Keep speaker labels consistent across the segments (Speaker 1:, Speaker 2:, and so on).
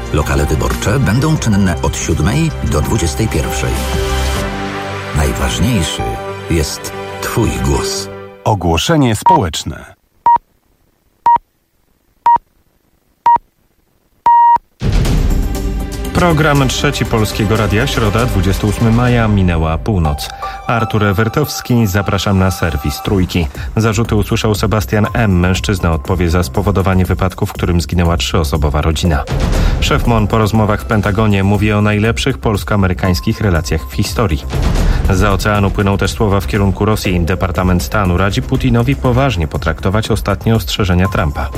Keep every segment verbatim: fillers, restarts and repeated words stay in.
Speaker 1: Lokale wyborcze będą czynne od siódmej do dwudziestej pierwszej. Najważniejszy jest Twój głos.
Speaker 2: Ogłoszenie społeczne.
Speaker 3: Program Trzeci Polskiego Radia, środa, dwudziestego ósmego maja, minęła północ. Artur Ewertowski, zapraszam na serwis Trójki. Zarzuty usłyszał Sebastian M. Mężczyzna odpowie za spowodowanie wypadku, w którym zginęła trzyosobowa rodzina. Szef M O N po rozmowach w Pentagonie mówi o najlepszych polsko-amerykańskich relacjach w historii. Zza oceanu płyną też słowa w kierunku Rosji. Departament Stanu radzi Putinowi poważnie potraktować ostatnie ostrzeżenia Trumpa.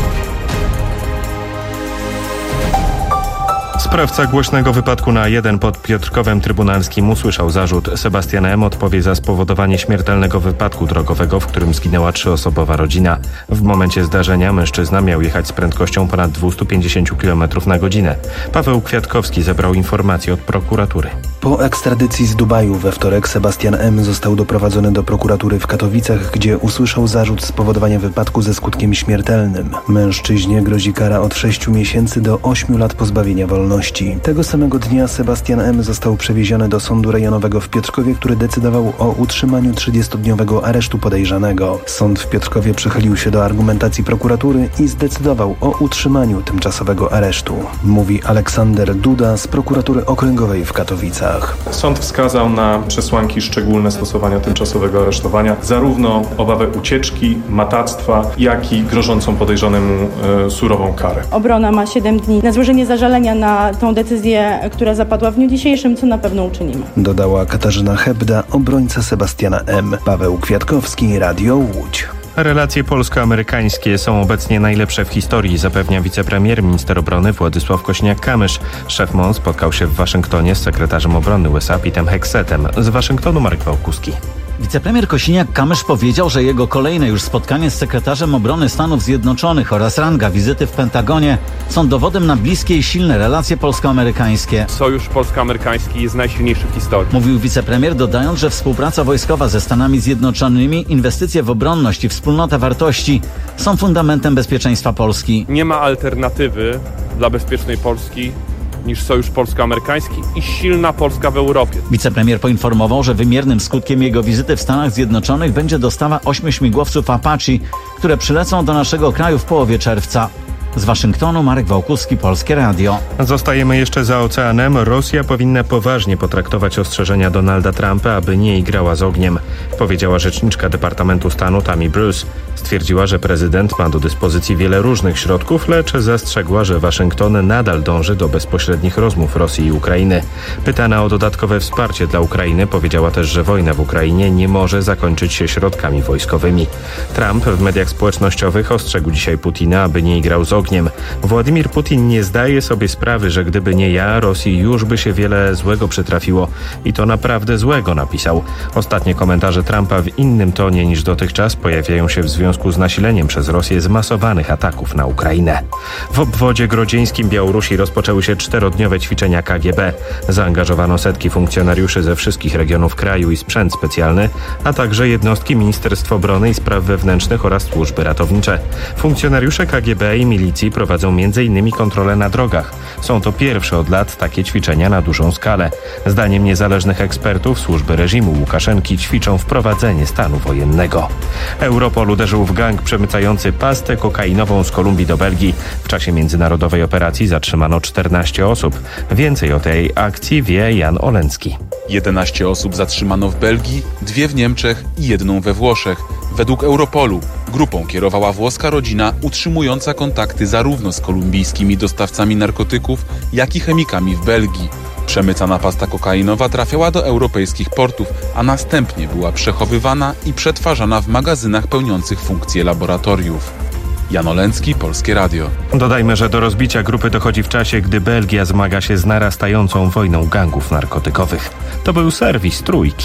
Speaker 3: Sprawca głośnego wypadku na jeden pod Piotrkowem Trybunalskim usłyszał zarzut. Sebastian M. odpowie za spowodowanie śmiertelnego wypadku drogowego, w którym zginęła trzyosobowa rodzina. W momencie zdarzenia mężczyzna miał jechać z prędkością ponad dwieście pięćdziesiąt kilometrów na godzinę. Paweł Kwiatkowski zebrał informacje od prokuratury.
Speaker 4: Po ekstradycji z Dubaju we wtorek Sebastian M. został doprowadzony do prokuratury w Katowicach, gdzie usłyszał zarzut spowodowania wypadku ze skutkiem śmiertelnym. Mężczyźnie grozi kara od sześciu miesięcy do ośmiu lat pozbawienia wolności. Tego samego dnia Sebastian M. został przewieziony do sądu rejonowego w Piotrkowie, który decydował o utrzymaniu trzydziestodniowego aresztu podejrzanego. Sąd w Piotrkowie przychylił się do argumentacji prokuratury i zdecydował o utrzymaniu tymczasowego aresztu. Mówi Aleksander Duda z prokuratury okręgowej w Katowicach.
Speaker 5: Sąd wskazał na przesłanki szczególne stosowania tymczasowego aresztowania, zarówno obawę ucieczki, matactwa, jak i grożącą podejrzanemu e, surową karę.
Speaker 6: Obrona ma siedem dni na złożenie zażalenia na tą decyzję, która zapadła w dniu dzisiejszym, co na pewno uczynimy.
Speaker 4: Dodała Katarzyna Hebda, obrońca Sebastiana M. Paweł Kwiatkowski, Radio Łódź.
Speaker 3: Relacje polsko-amerykańskie są obecnie najlepsze w historii, zapewnia wicepremier, minister obrony Władysław Kosiniak-Kamysz. Szef M O N spotkał się w Waszyngtonie z sekretarzem obrony U S A Petem Hexetem. Z Waszyngtonu Marek Wałkuski.
Speaker 7: Wicepremier Kosiniak-Kamysz powiedział, że jego kolejne już spotkanie z sekretarzem obrony Stanów Zjednoczonych oraz ranga wizyty w Pentagonie są dowodem na bliskie i silne relacje polsko-amerykańskie.
Speaker 8: Sojusz polsko-amerykański jest najsilniejszy w historii.
Speaker 7: Mówił wicepremier, dodając, że współpraca wojskowa ze Stanami Zjednoczonymi, inwestycje w obronność i wspólnota wartości są fundamentem bezpieczeństwa Polski.
Speaker 8: Nie ma alternatywy dla bezpiecznej Polski niż sojusz polsko-amerykański i silna Polska w Europie.
Speaker 7: Wicepremier poinformował, że wymiernym skutkiem jego wizyty w Stanach Zjednoczonych będzie dostawa ośmiu śmigłowców Apache, które przylecą do naszego kraju w połowie czerwca. Z Waszyngtonu Marek Wałkuski, Polskie Radio.
Speaker 3: Zostajemy jeszcze za oceanem. Rosja powinna poważnie potraktować ostrzeżenia Donalda Trumpa, aby nie igrała z ogniem, powiedziała rzeczniczka Departamentu Stanu Tammy Bruce. Stwierdziła, że prezydent ma do dyspozycji wiele różnych środków, lecz zastrzegła, że Waszyngton nadal dąży do bezpośrednich rozmów Rosji i Ukrainy. Pytana o dodatkowe wsparcie dla Ukrainy, powiedziała też, że wojna w Ukrainie nie może zakończyć się środkami wojskowymi. Trump w mediach społecznościowych ostrzegł dzisiaj Putina, aby nie igrał z ogniem. Władimir Putin nie zdaje sobie sprawy, że gdyby nie ja, Rosji już by się wiele złego przytrafiło. I to naprawdę złego, napisał. Ostatnie komentarze Trumpa w innym tonie niż dotychczas pojawiają się w związku z nasileniem przez Rosję zmasowanych ataków na Ukrainę. W obwodzie grodzieńskim Białorusi rozpoczęły się czterodniowe ćwiczenia K G B. Zaangażowano setki funkcjonariuszy ze wszystkich regionów kraju i sprzęt specjalny, a także jednostki Ministerstwa Obrony i Spraw Wewnętrznych oraz służby ratownicze. Funkcjonariusze K G B i milicji prowadzą między innymi kontrolę na drogach. Są to pierwsze od lat takie ćwiczenia na dużą skalę. Zdaniem niezależnych ekspertów służby reżimu Łukaszenki ćwiczą wprowadzenie stanu wojennego. Europol uderzył w gang przemycający pastę kokainową z Kolumbii do Belgii. W czasie międzynarodowej operacji zatrzymano czternaście osób. Więcej o tej akcji wie Jan Olencki.
Speaker 9: jedenaście osób zatrzymano w Belgii, dwie w Niemczech i jedną we Włoszech. Według Europolu grupą kierowała włoska rodzina utrzymująca kontakty zarówno z kolumbijskimi dostawcami narkotyków, jak i chemikami w Belgii. Przemycana pasta kokainowa trafiała do europejskich portów, a następnie była przechowywana i przetwarzana w magazynach pełniących funkcję laboratoriów. Jan Olencki, Polskie Radio.
Speaker 3: Dodajmy, że do rozbicia grupy dochodzi w czasie, gdy Belgia zmaga się z narastającą wojną gangów narkotykowych. To był serwis Trójki.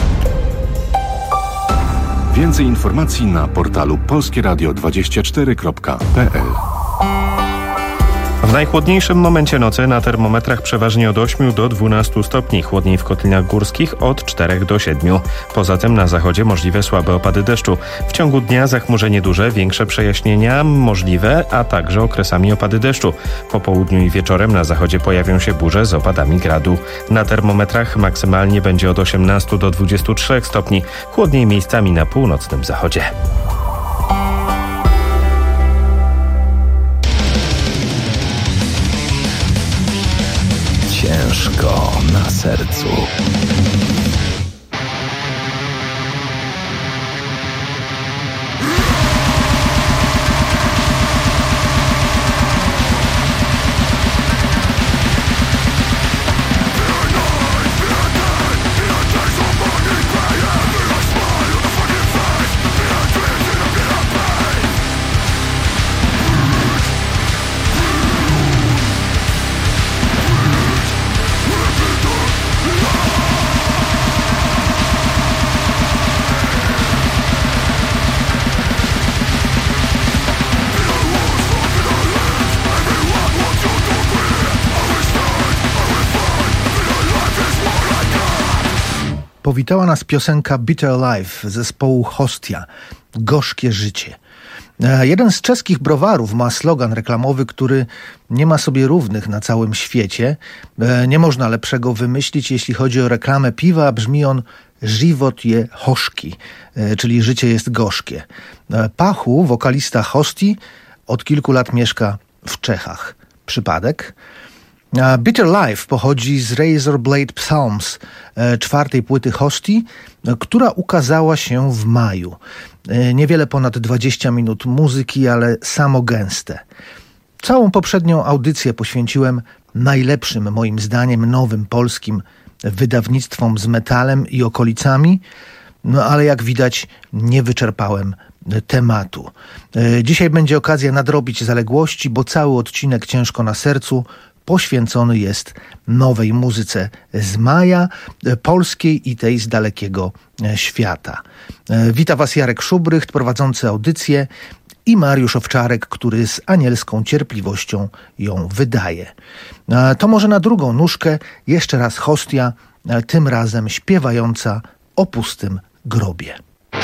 Speaker 2: Więcej informacji na portalu polskieradio dwadzieścia cztery kropka p l.
Speaker 3: W najchłodniejszym momencie nocy na termometrach przeważnie od ośmiu do dwunastu stopni, chłodniej w kotlinach górskich od czterech do siedmiu. Poza tym na zachodzie możliwe słabe opady deszczu. W ciągu dnia zachmurzenie duże, większe przejaśnienia możliwe, a także okresami opady deszczu. Po południu i wieczorem na zachodzie pojawią się burze z opadami gradu. Na termometrach maksymalnie będzie od osiemnastu do dwudziestu trzech stopni, chłodniej miejscami na północnym zachodzie.
Speaker 1: Ciężko na sercu.
Speaker 10: Powitała nas piosenka Bitter Life zespołu Hostia. Gorzkie życie. Jeden z czeskich browarów ma slogan reklamowy, który nie ma sobie równych na całym świecie. Nie można lepszego wymyślić, jeśli chodzi o reklamę piwa. Brzmi on Żywot je horzki, czyli życie jest gorzkie. Pachu, wokalista Hostii, od kilku lat mieszka w Czechach. Przypadek? Bitter Life pochodzi z Razor Blade Psalms, czwartej płyty Hostii, która ukazała się w maju. Niewiele ponad dwadzieścia minut muzyki, ale samo gęste. Całą poprzednią audycję poświęciłem najlepszym, moim zdaniem, nowym polskim wydawnictwom z metalem i okolicami, no ale jak widać nie wyczerpałem tematu. Dzisiaj będzie okazja nadrobić zaległości, bo cały odcinek Ciężko na sercu poświęcony jest nowej muzyce z maja, polskiej i tej z dalekiego świata. Wita Was Jarek Szubrycht, prowadzący audycję, i Mariusz Owczarek, który z anielską cierpliwością ją wydaje. To może na drugą nóżkę jeszcze raz Hostia, tym razem śpiewająca o pustym grobie.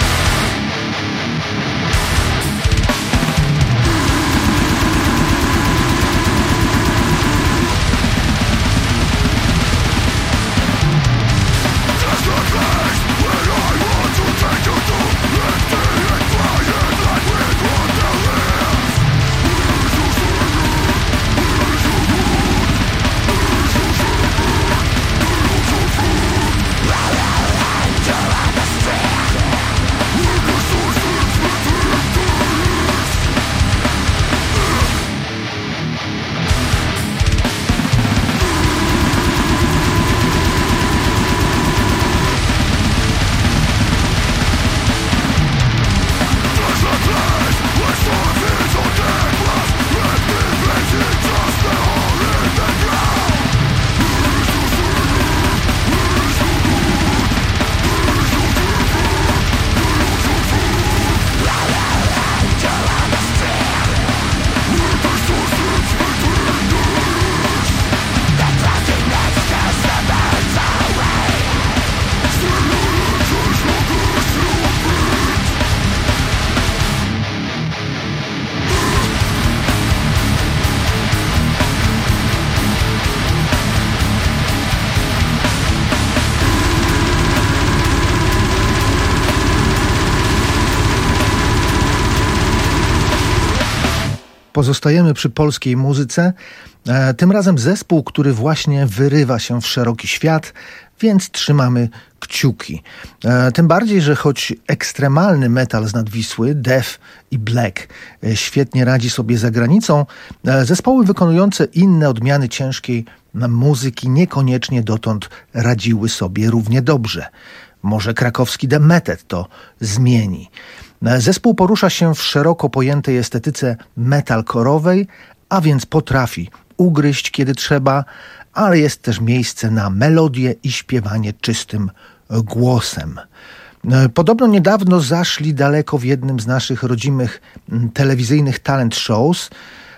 Speaker 10: Pozostajemy przy polskiej muzyce, tym razem zespół, który właśnie wyrywa się w szeroki świat, więc trzymamy kciuki. Tym bardziej, że choć ekstremalny metal z nadwisły, death i black świetnie radzi sobie za granicą, zespoły wykonujące inne odmiany ciężkiej muzyki niekoniecznie dotąd radziły sobie równie dobrze. Może krakowski The Method to zmieni. Zespół porusza się w szeroko pojętej estetyce metalkorowej, a więc potrafi ugryźć kiedy trzeba, ale jest też miejsce na melodię i śpiewanie czystym głosem. Podobno niedawno zaszli daleko w jednym z naszych rodzimych telewizyjnych talent shows.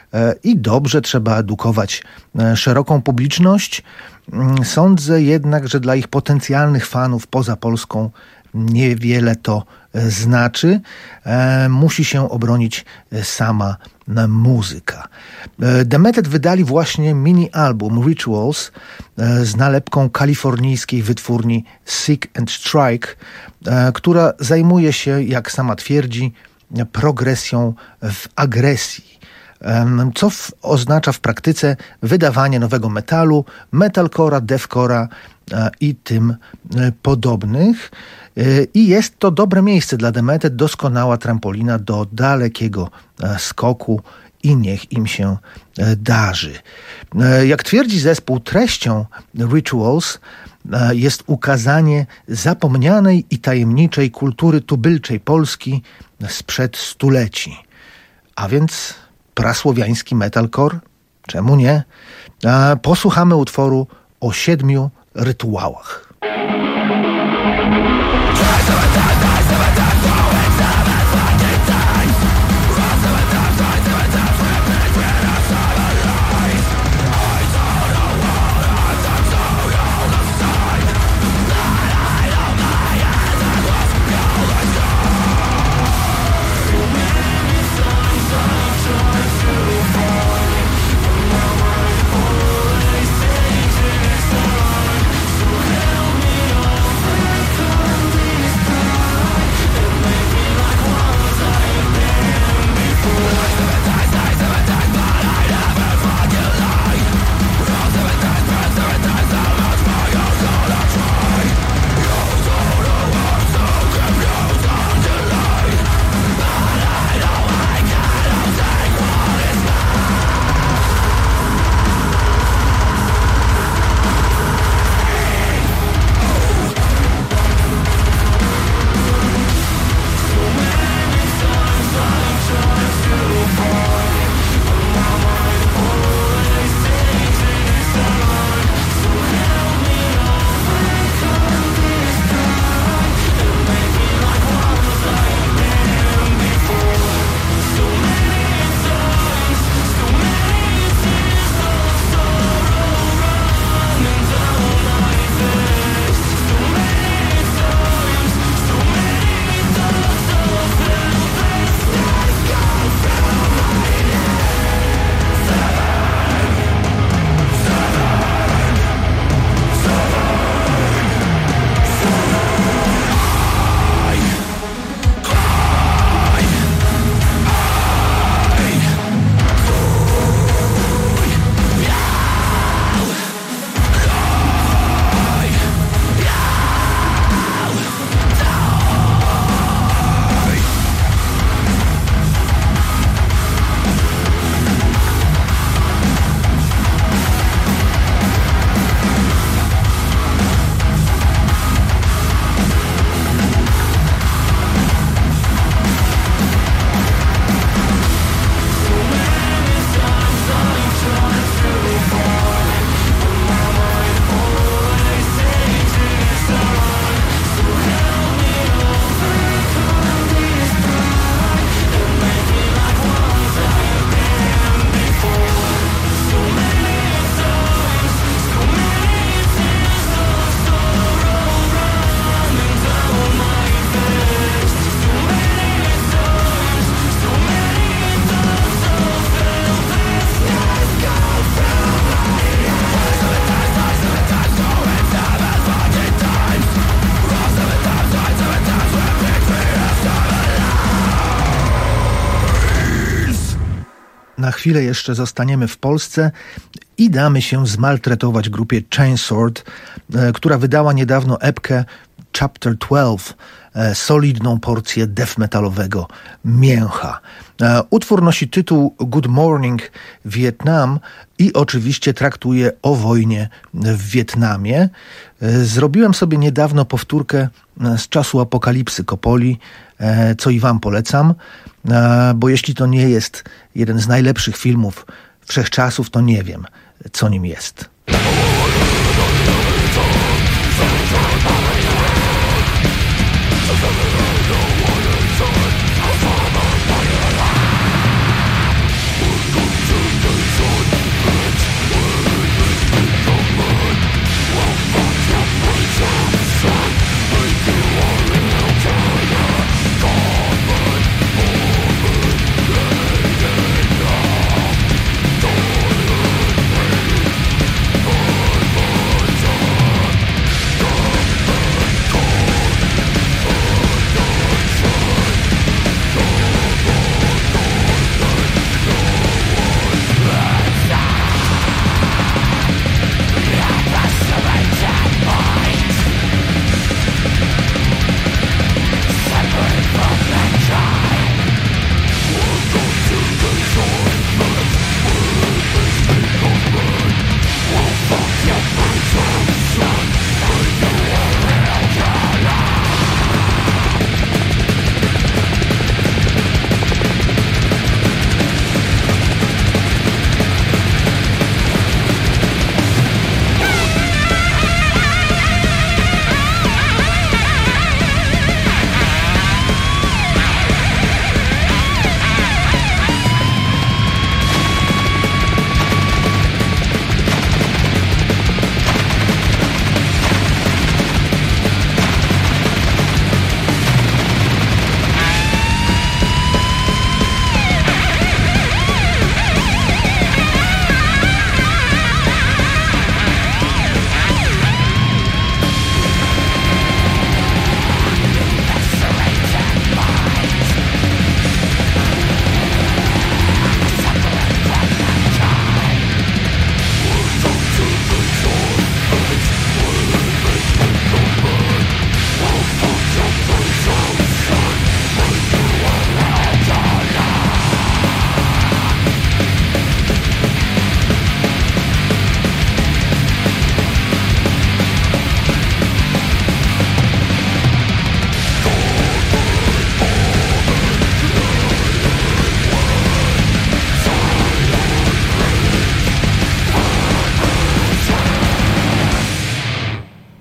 Speaker 10: i dobrze, trzeba edukować szeroką publiczność. Sądzę jednak, że dla ich potencjalnych fanów poza Polską niewiele to znaczy. Musi się obronić sama muzyka. The Method wydali właśnie mini-album Rituals z nalepką kalifornijskiej wytwórni Sick and Strike, która zajmuje się, jak sama twierdzi, progresją w agresji, co w, oznacza w praktyce wydawanie nowego metalu, metalcora, deathcora i tym podobnych. I jest to dobre miejsce dla The Method, doskonała trampolina do dalekiego skoku i niech im się darzy. Jak twierdzi zespół, treścią Rituals jest ukazanie zapomnianej i tajemniczej kultury tubylczej Polski sprzed stuleci. A więc prasłowiański metalcore? Czemu nie? Posłuchamy utworu o siedmiu rytuałach. Na chwilę jeszcze zostaniemy w Polsce i damy się zmaltretować grupie Chainsword, która wydała niedawno epkę Chapter dwanaście, solidną porcję death metalowego mięcha. Utwór nosi tytuł Good Morning Vietnam i oczywiście traktuje o wojnie w Wietnamie. Zrobiłem sobie niedawno powtórkę z Czasu Apokalipsy Coppoli, co i wam polecam, bo jeśli to nie jest jeden z najlepszych filmów wszechczasów, to nie wiem, co nim jest.
Speaker 11: Welcome to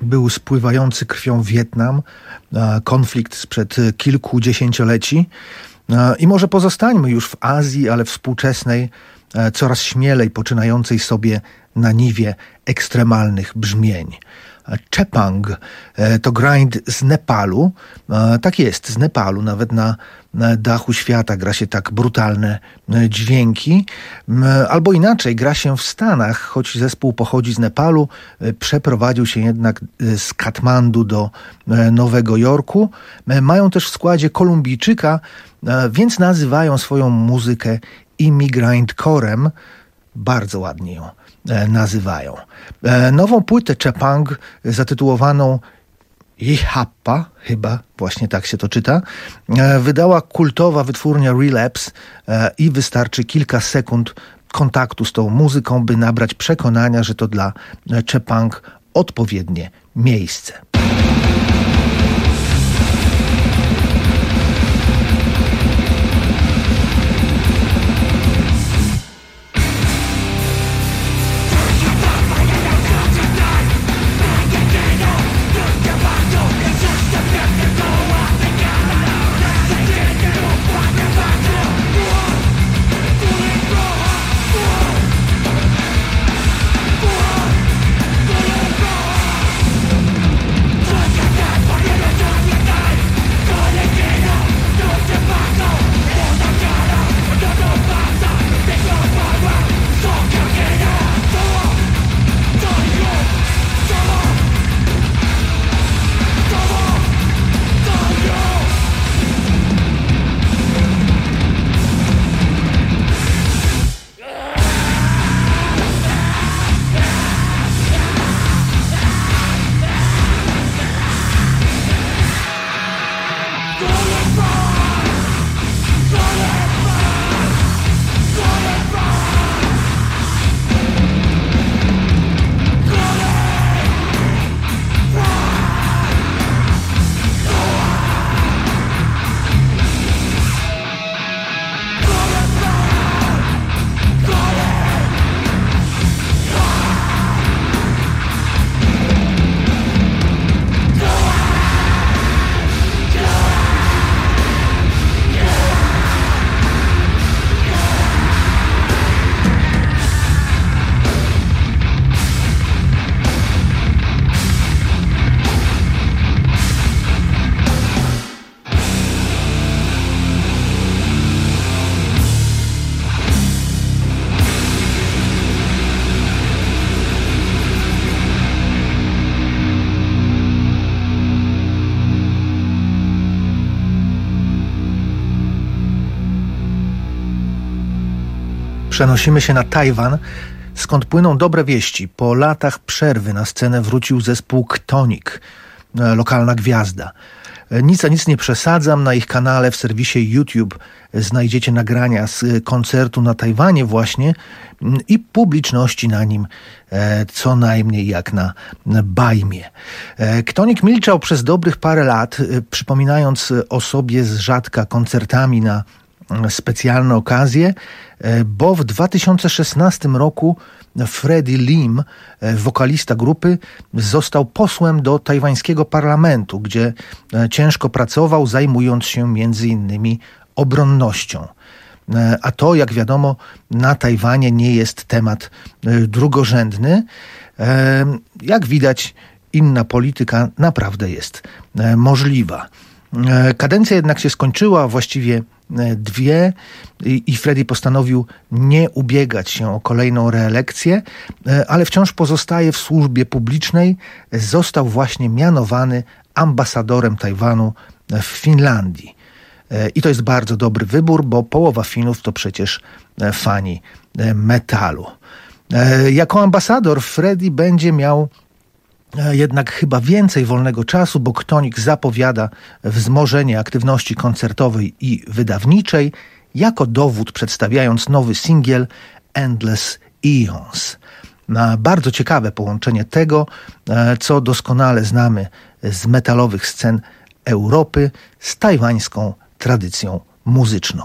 Speaker 10: był spływający krwią Wietnam, konflikt sprzed kilku dziesięcioleci. I może pozostańmy już w Azji, ale współczesnej, coraz śmielej poczynającej sobie na niwie ekstremalnych brzmień. Chepang to grind z Nepalu. Tak jest, z Nepalu. Nawet na dachu świata gra się tak brutalne dźwięki. Albo inaczej, gra się w Stanach, choć zespół pochodzi z Nepalu, przeprowadził się jednak z Katmandu do Nowego Jorku. Mają też w składzie Kolumbijczyka, więc nazywają swoją muzykę immigrantcorem. Bardzo ładnie ją nazywają. Nową płytę Chepang zatytułowaną Ihappa, chyba właśnie tak się to czyta, wydała kultowa wytwórnia Relapse i wystarczy kilka sekund kontaktu z tą muzyką, by nabrać przekonania, że to dla Chepang odpowiednie miejsce. Przenosimy się na Tajwan, skąd płyną dobre wieści. Po latach przerwy na scenę wrócił zespół Chthonic, lokalna gwiazda. Nic a nic nie przesadzam, na ich kanale w serwisie YouTube znajdziecie nagrania z koncertu na Tajwanie właśnie i publiczności na nim co najmniej jak na bajmie. Chthonic milczał przez dobrych parę lat, przypominając o sobie z rzadka koncertami na specjalne okazje, bo w dwa tysiące szesnastym roku Freddie Lim, wokalista grupy, został posłem do tajwańskiego parlamentu, gdzie ciężko pracował, zajmując się między innymi obronnością. A to, jak wiadomo, na Tajwanie nie jest temat drugorzędny. Jak widać, inna polityka naprawdę jest możliwa. Kadencja jednak się skończyła, właściwie dwie, i Freddie postanowił nie ubiegać się o kolejną reelekcję, ale wciąż pozostaje w służbie publicznej. Został właśnie mianowany ambasadorem Tajwanu w Finlandii. I to jest bardzo dobry wybór, bo połowa Finów to przecież fani metalu. Jako ambasador Freddie będzie miał jednak chyba więcej wolnego czasu, bo Chthonic zapowiada wzmożenie aktywności koncertowej i wydawniczej, jako dowód przedstawiając nowy singiel Endless Eons. Bardzo ciekawe połączenie tego, co doskonale znamy z metalowych scen Europy, z tajwańską tradycją muzyczną.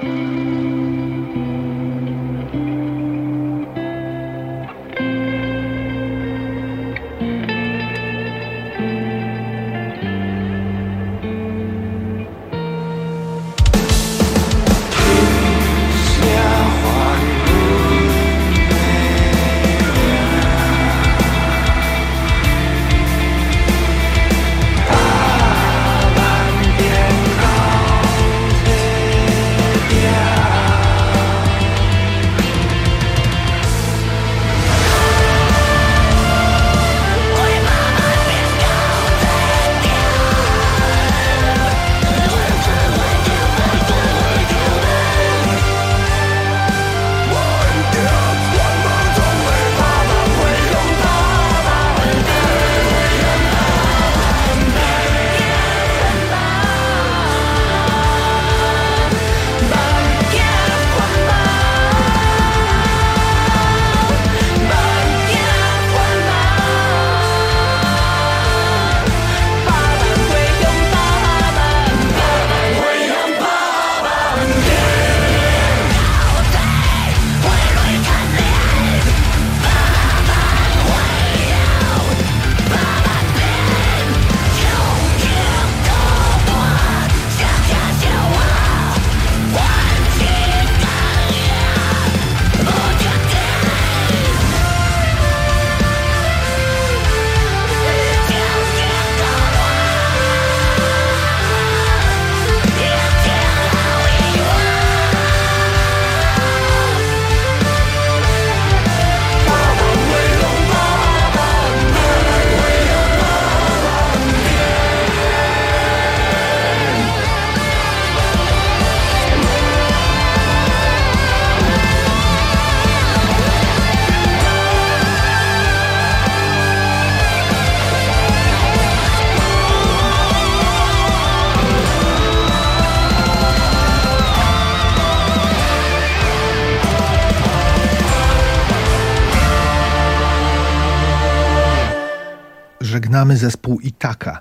Speaker 10: Żegnamy zespół Itaka.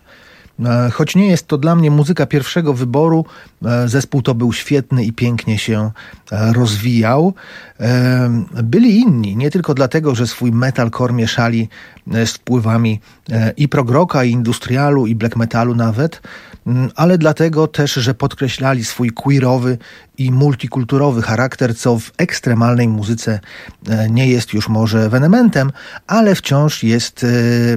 Speaker 10: Choć nie jest to dla mnie muzyka pierwszego wyboru, zespół to był świetny i pięknie się rozwijał. Byli inni, nie tylko dlatego, że swój metalcore mieszali z wpływami i prog rocka, i industrialu, i black metalu nawet, ale dlatego też, że podkreślali swój queerowy i multikulturowy charakter, co w ekstremalnej muzyce nie jest już może ewenementem, ale wciąż jest,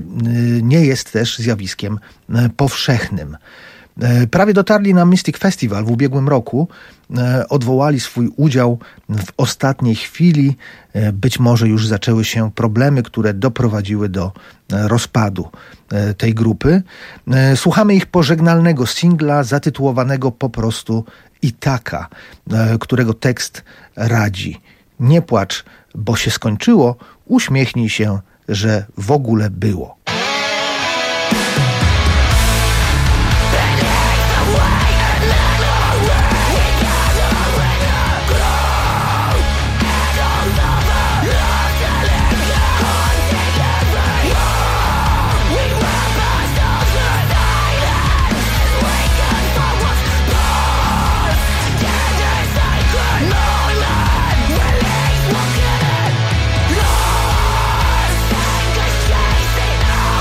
Speaker 10: nie jest też zjawiskiem powszechnym. Prawie dotarli na Mystic Festival w ubiegłym roku, odwołali swój udział w ostatniej chwili. Być może już zaczęły się problemy, które doprowadziły do rozpadu tej grupy. Słuchamy ich pożegnalnego singla zatytułowanego po prostu Itaka, którego tekst radzi: nie płacz, bo się skończyło, uśmiechnij się, że w ogóle było.
Speaker 11: Lost, take a chase in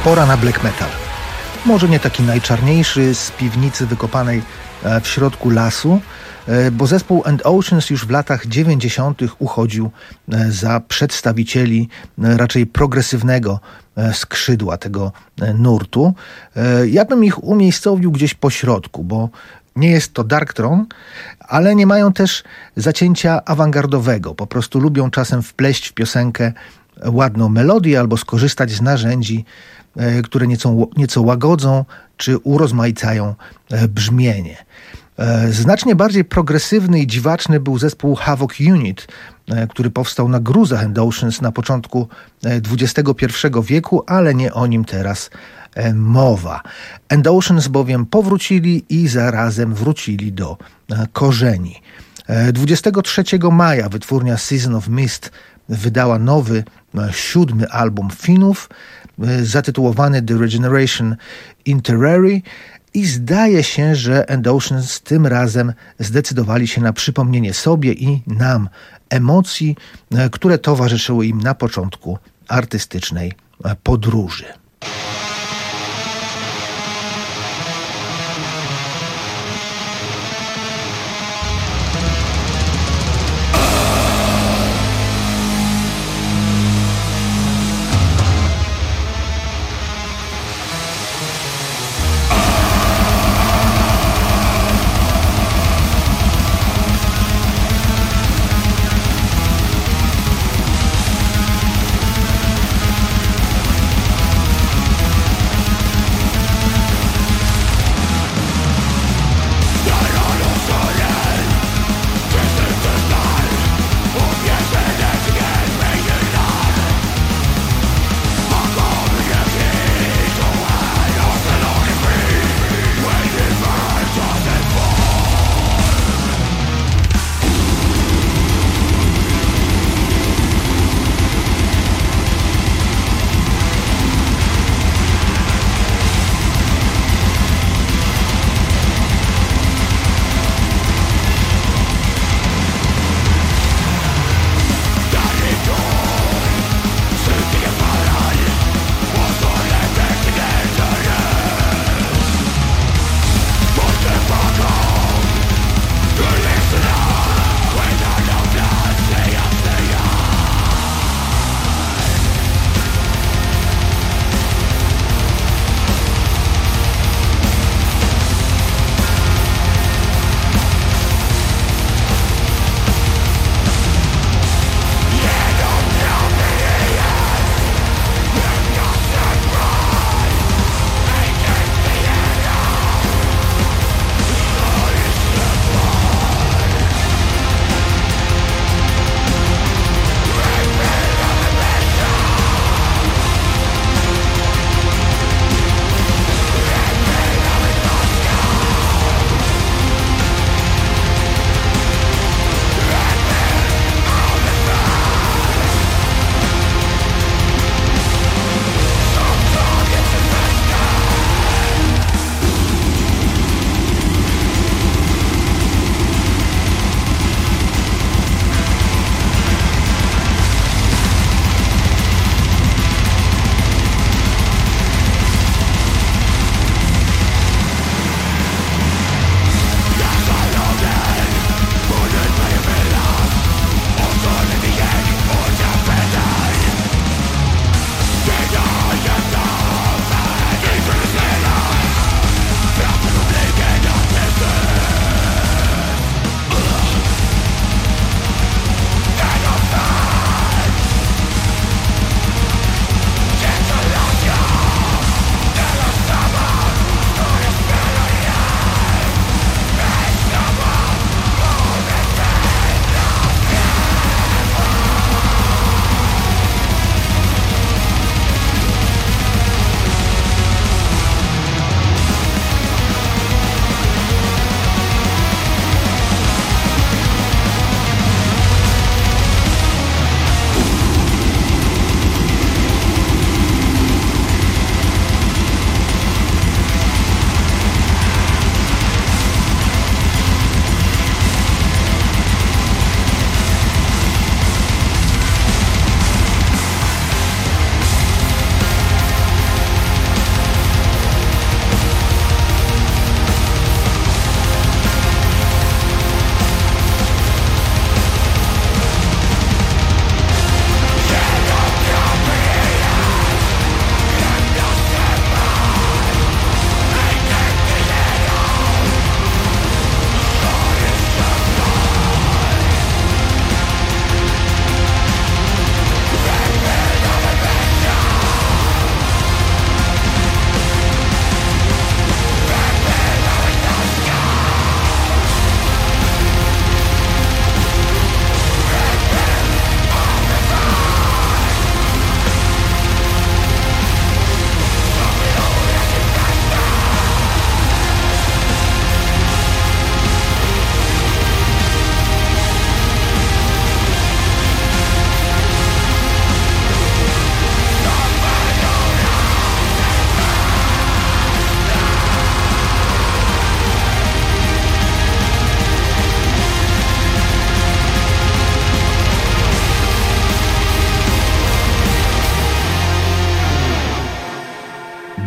Speaker 10: pora na black metal. Może nie taki najczarniejszy z piwnicy wykopanej w środku lasu, bo zespół And Oceans już w latach dziewięćdziesiątych uchodził za przedstawicieli raczej progresywnego skrzydła tego nurtu. Ja bym ich umiejscowił gdzieś po środku, bo nie jest to Darkthrone, ale nie mają też zacięcia awangardowego. Po prostu lubią czasem wpleść w piosenkę ładną melodię albo skorzystać z narzędzi, które nieco, nieco łagodzą czy urozmaicają brzmienie. Znacznie bardziej progresywny i dziwaczny był zespół Havoc Unit, który powstał na gruzach And Oceans na początku dwudziestego pierwszego wieku, ale nie o nim teraz mowa. And Oceans bowiem powrócili i zarazem wrócili do korzeni. dwudziestego trzeciego maja wytwórnia Season of Mist wydała nowy, siódmy album Finów, zatytułowany The Regeneration Interary, i zdaje się, że And Oceans tym razem zdecydowali się na przypomnienie sobie i nam emocji, które towarzyszyły im na początku artystycznej podróży.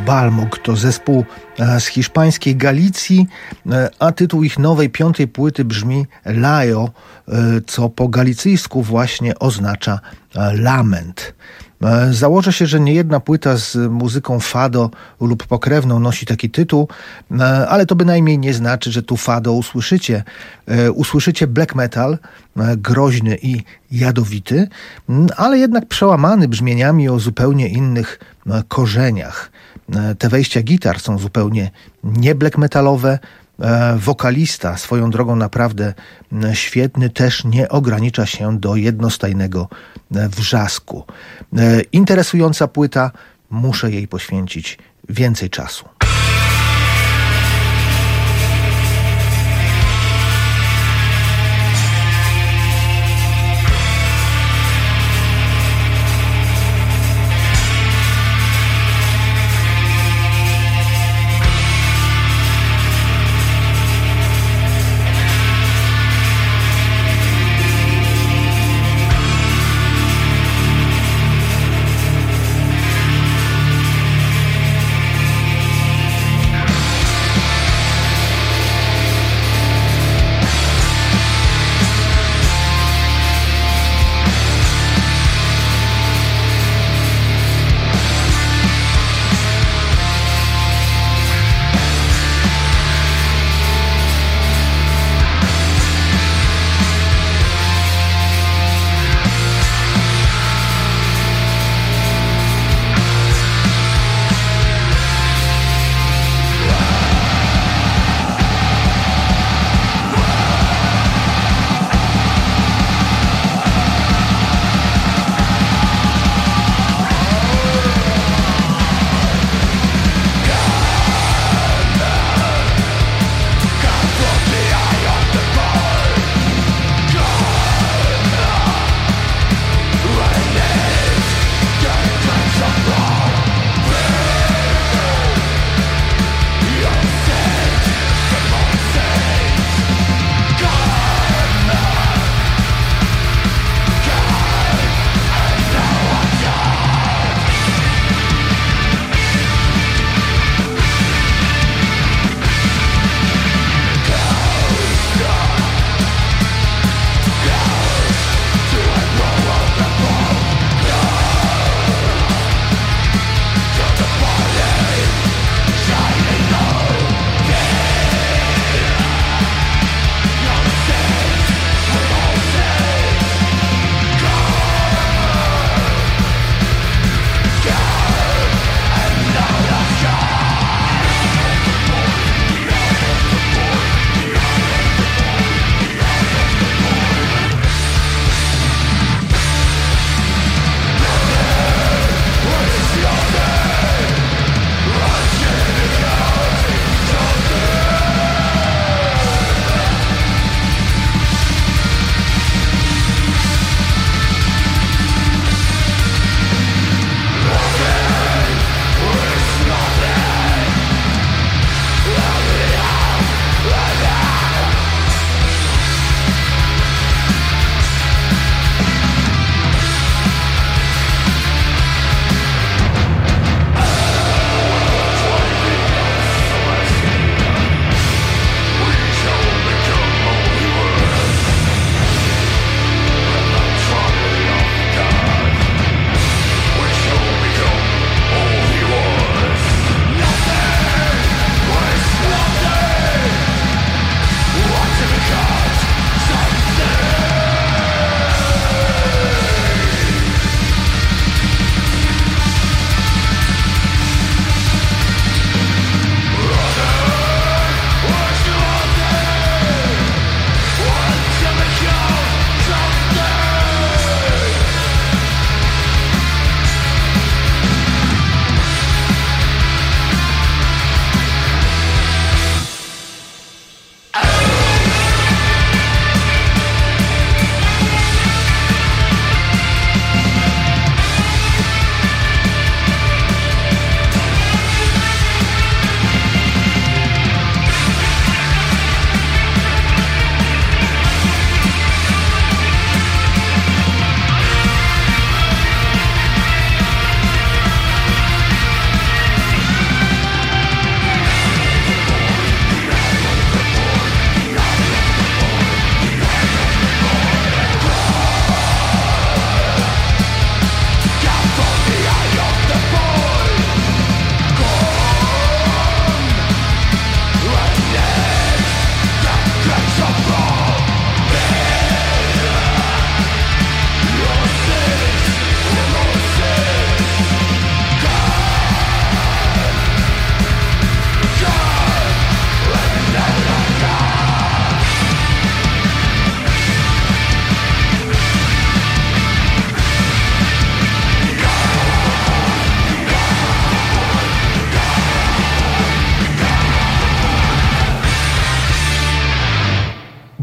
Speaker 10: Balmog to zespół z hiszpańskiej Galicji, a tytuł ich nowej, piątej płyty brzmi Lajo, co po galicyjsku właśnie oznacza lament. Założę się, że niejedna płyta z muzyką fado lub pokrewną nosi taki tytuł, ale to bynajmniej nie znaczy, że tu fado usłyszycie. Usłyszycie black metal, groźny i jadowity, ale jednak przełamany brzmieniami o zupełnie innych korzeniach. Te wejścia gitar są zupełnie nie black metalowe. Wokalista, swoją drogą naprawdę świetny, też nie ogranicza się do jednostajnego wrzasku. Interesująca płyta, muszę jej poświęcić więcej czasu.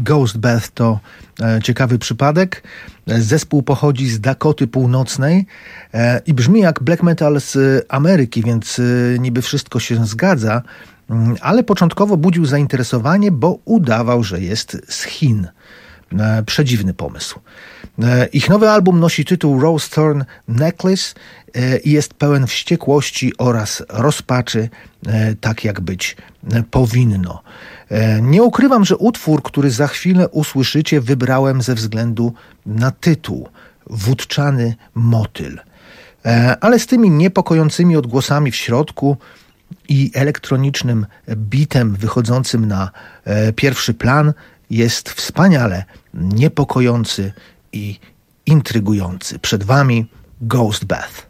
Speaker 10: Ghost Bath to ciekawy przypadek. Zespół pochodzi z Dakoty Północnej i brzmi jak black metal z Ameryki, więc niby wszystko się zgadza, ale początkowo budził zainteresowanie, bo udawał, że jest z Chin. Przedziwny pomysł. Ich nowy album nosi tytuł Rose Thorn Necklace i jest pełen wściekłości oraz rozpaczy, tak jak być powinno. Nie ukrywam, że utwór, który za chwilę usłyszycie, wybrałem ze względu na tytuł Wódczany motyl. Ale z tymi niepokojącymi odgłosami w środku i elektronicznym bitem wychodzącym na pierwszy plan jest wspaniale niepokojący i intrygujący. Przed wami Ghost Bath.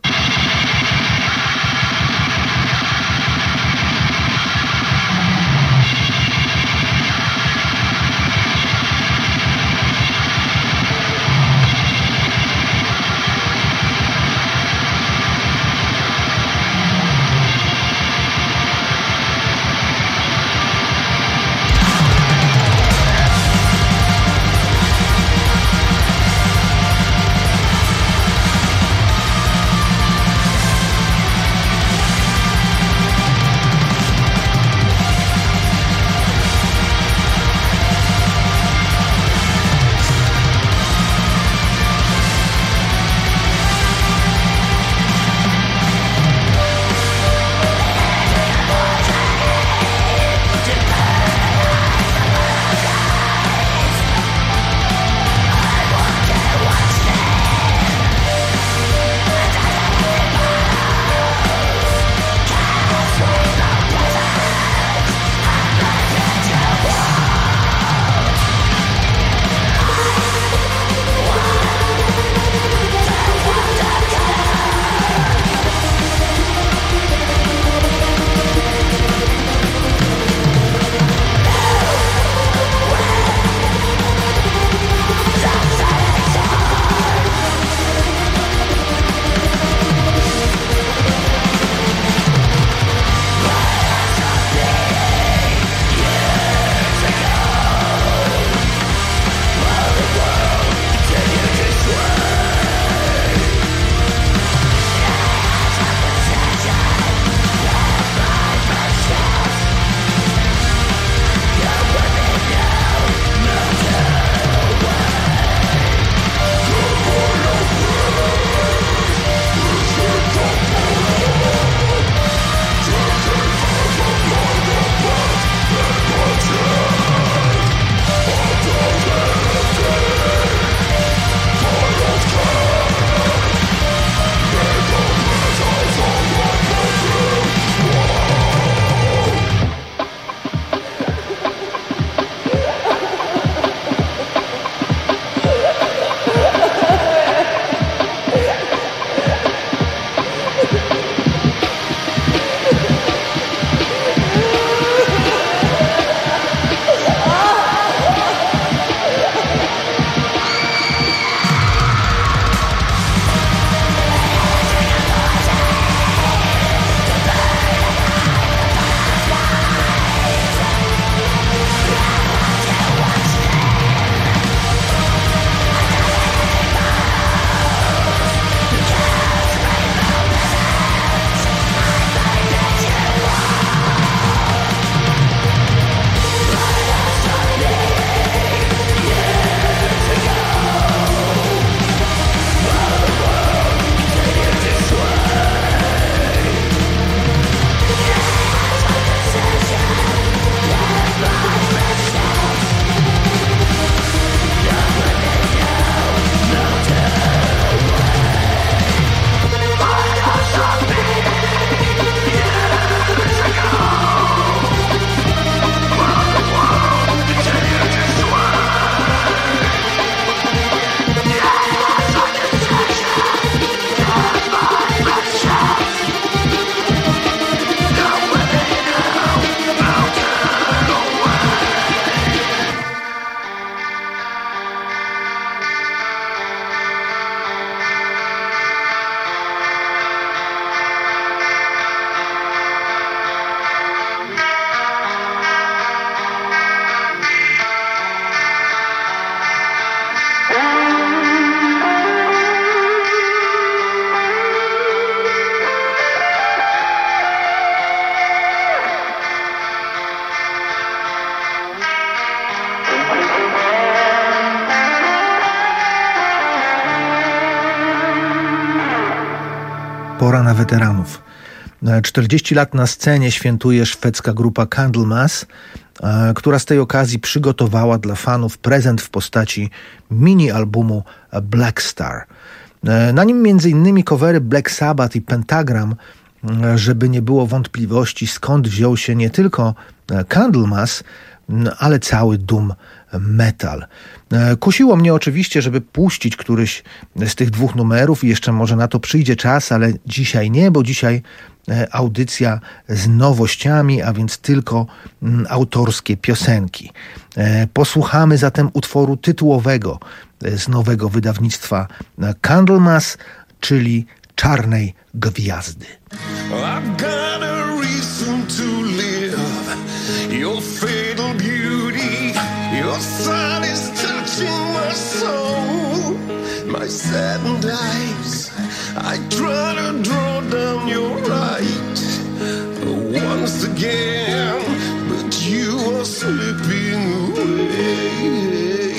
Speaker 10: Pora na weteranów. czterdzieści lat na scenie świętuje szwedzka grupa Candlemass, która z tej okazji przygotowała dla fanów prezent w postaci mini-albumu Black Star. Na nim między innymi covery Black Sabbath i Pentagram, żeby nie było wątpliwości, skąd wziął się nie tylko Candlemass, ale cały doom metal. Kusiło mnie oczywiście, żeby puścić któryś z tych dwóch numerów i jeszcze może na to przyjdzie czas, ale dzisiaj nie, bo dzisiaj audycja z nowościami, a więc tylko autorskie piosenki. Posłuchamy zatem utworu tytułowego z nowego wydawnictwa Candlemass, czyli Czarnej Gwiazdy.
Speaker 11: I've got a reason to live. Your fatal beauty, your sun is touching my soul. My saddened eyes, I try to draw down your light once again, but you are slipping away.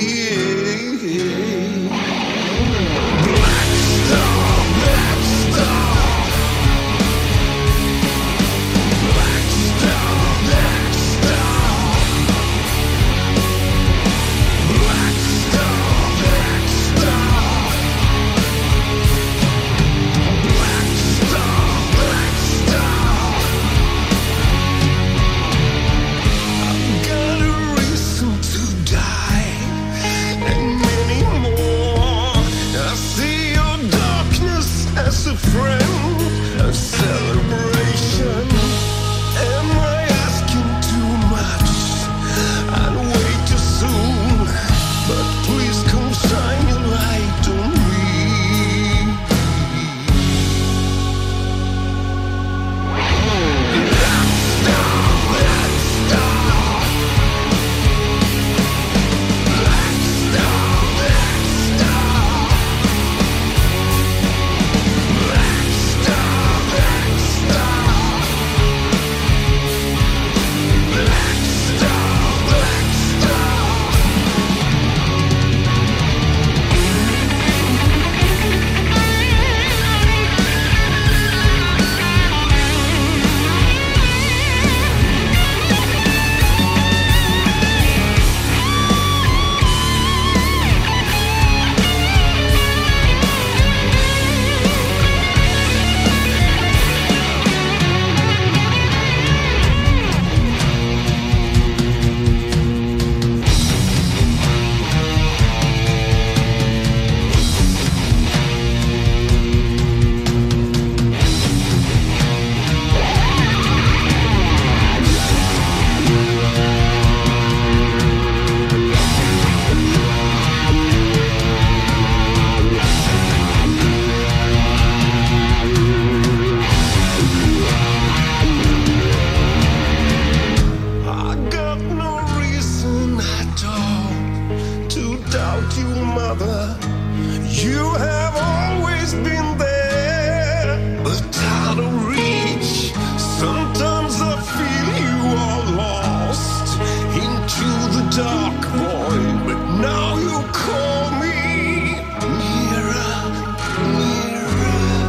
Speaker 11: Black star, black star. Black star, black star. Black star, black star. Black star, black star. I've got a reason to die, and many more. I see your darkness as a friend, a celebration. Am I asking too much? I'll wait too soon, but please come shine your light on me. Black star, black star. Black star, black star. Black star, black star. Black star, black star. I got no reason at all to doubt you, mother. You have always been there, but out of reach. Sometimes I feel you are lost into the dark void, but now you call me nearer, nearer.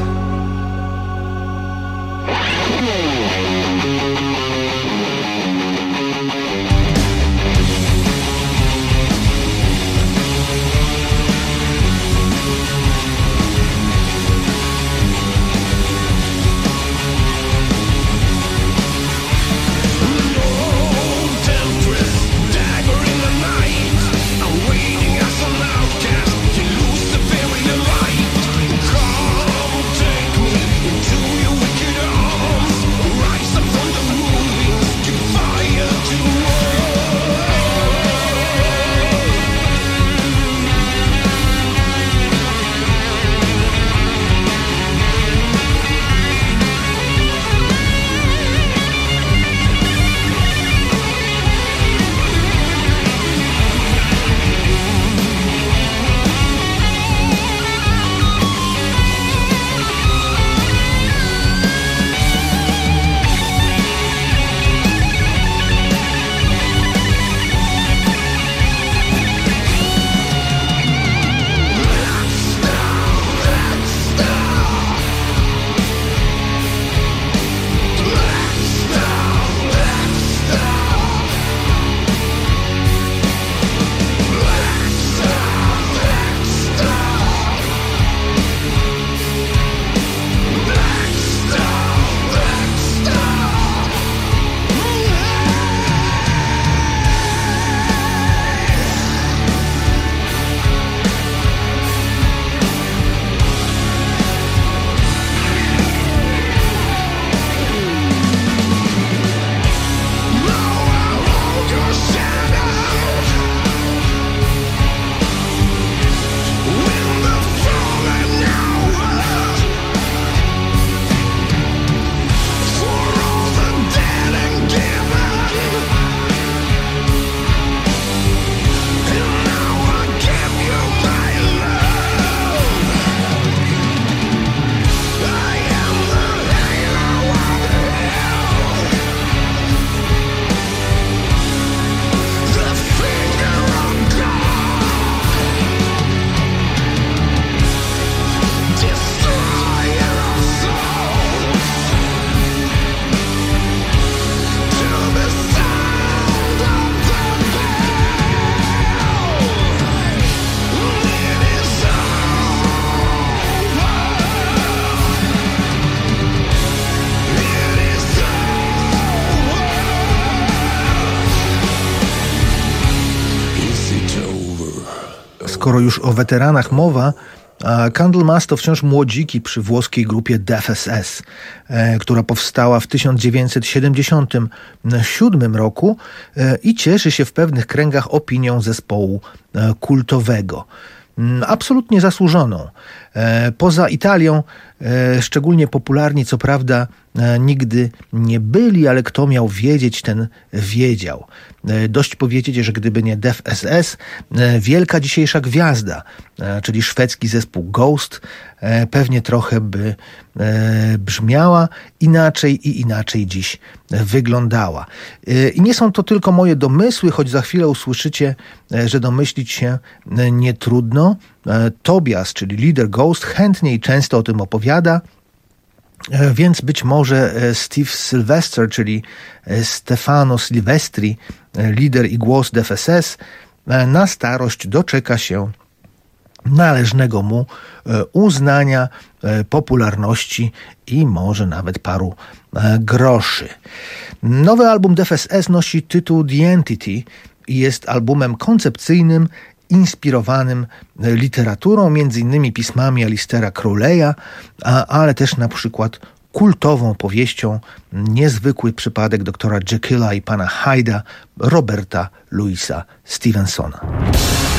Speaker 10: skoro już o weteranach mowa, Candlemas to wciąż młodziki przy włoskiej grupie Def S S, która powstała w tysiąc dziewięćset siedemdziesiątym siódmym roku i cieszy się w pewnych kręgach opinią zespołu kultowego. Absolutnie zasłużoną. Poza Italią szczególnie popularni co prawda nigdy nie byli, ale kto miał wiedzieć, ten wiedział. Dość powiedzieć, że gdyby nie Def S S, wielka dzisiejsza gwiazda, czyli szwedzki zespół Ghost, pewnie trochę by brzmiała inaczej i inaczej dziś wyglądała. I nie są to tylko moje domysły, choć za chwilę usłyszycie, że domyślić się nie trudno. Tobias, czyli lider Ghost, chętnie i często o tym opowiada, więc być może Steve Sylvester, czyli Stefano Silvestri, lider i głos Def S S, na starość doczeka się należnego mu uznania, popularności i może nawet paru groszy. Nowy album Def S S nosi tytuł The Entity i jest albumem koncepcyjnym, inspirowanym literaturą, między innymi pismami Alistera Crowley'a, ale też na przykład kultową powieścią Niezwykły przypadek doktora Jekylla i pana Hyda Roberta Louisa Stevensona.